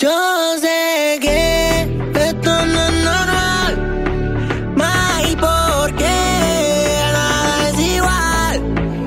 Yo sé que esto no es normal, más y por qué nada es igual.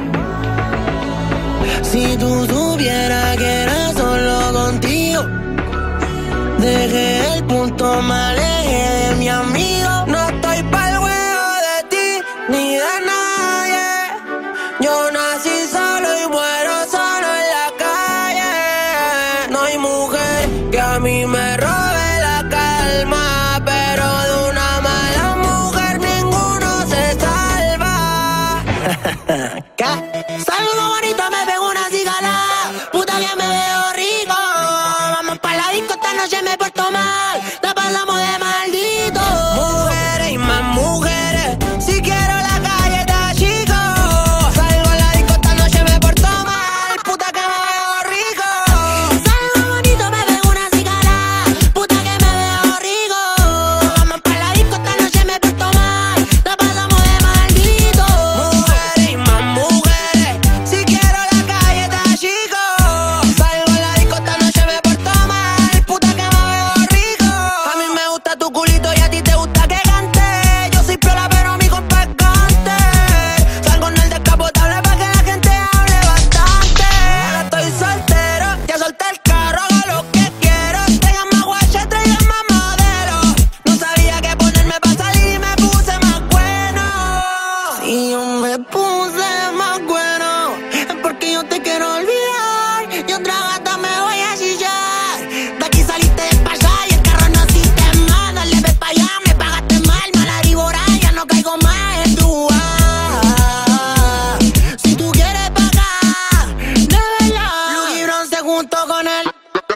Si tú supieras que era solo contigo, dejé el punto, me alejé de mi amigo. No estoy pa'l juego de ti ni de nadie. Yo nací solo y muero solo en la calle. No hay mujer que a mí me robe la calma, pero de una mala mujer ninguno se salva. ¿Qué? Salgo bonito, me pego una cigala. Puta que me veo rico. Vamos pa' la disco, esta noche me porto mal. La pasamos de maldito. Mujeres y más mujeres. Si quiero la calle está chico. Salgo a la disco, esta noche me porto mal. Puta que me veo rico. Salgo bonito, me pego una cigala. Puta que me veo rico. Vamos pa' la disco, esta noche me porto mal. La pasamos de maldito. Mujeres y más mujeres. Si quiero la calle está chico. Salgo a la disco, esta noche me porto mal. Puta que me veo rico. A mí me gusta tu culito y a ti te gusta que cante. Yo soy piola pero mi compa es gante. Salgo en el descapotable pa' que la gente hable bastante. Ahora estoy soltero, ya solté el carro, hago lo que quiero. Traigan más guache, traigan más modelo. No sabía qué ponerme pa' salir y me puse más bueno. Si yo me puse más bueno, es porque yo te quiero olvidar. Y otra gata me voy a chillar. De aquí saliste despachada y el carro no hiciste más. Dale, ve pa' allá, me pagaste mal. Mala víbora, ya no caigo más en tu ah. Si tú quieres pagar, de verdad. Luis Bronce junto con él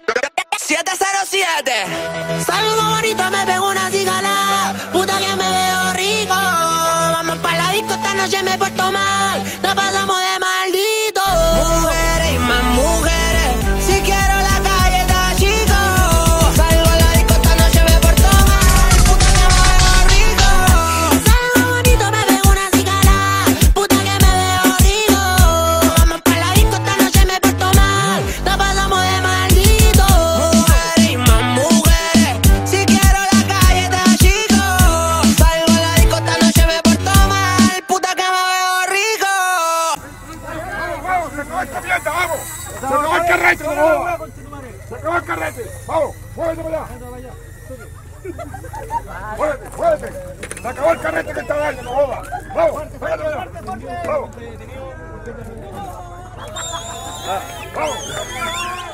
707. Salgo bonito, me pego una cigala. Puta que me veo rico. Vamos pa' la disco, esta noche me porto mal. La pasamos de maldito. Mujeres y más mujeres. Si quiero la calle está chico. Salgo a la disco, esta noche me porto mal. Puta que me veo rico. Salgo bonito, me pego una cigala. Puta que me veo rico. Vamos pa' la disco, esta noche me porto mal. La pasamos de maldito. Mujeres y más mujeres. Si quiero la calle está chico. Salgo a la disco, esta noche me porto mal. Puta que me veo rico. Vamos, se acabó esta mierda, vamos. Se acabó el carrete, no jodas. Se acabó el carrete. Vamos, muévete para allá. Muévete, muévete. Se acabó el carrete que está dando, no jodas. Vamos, pégate para allá. Vamos. Vamos.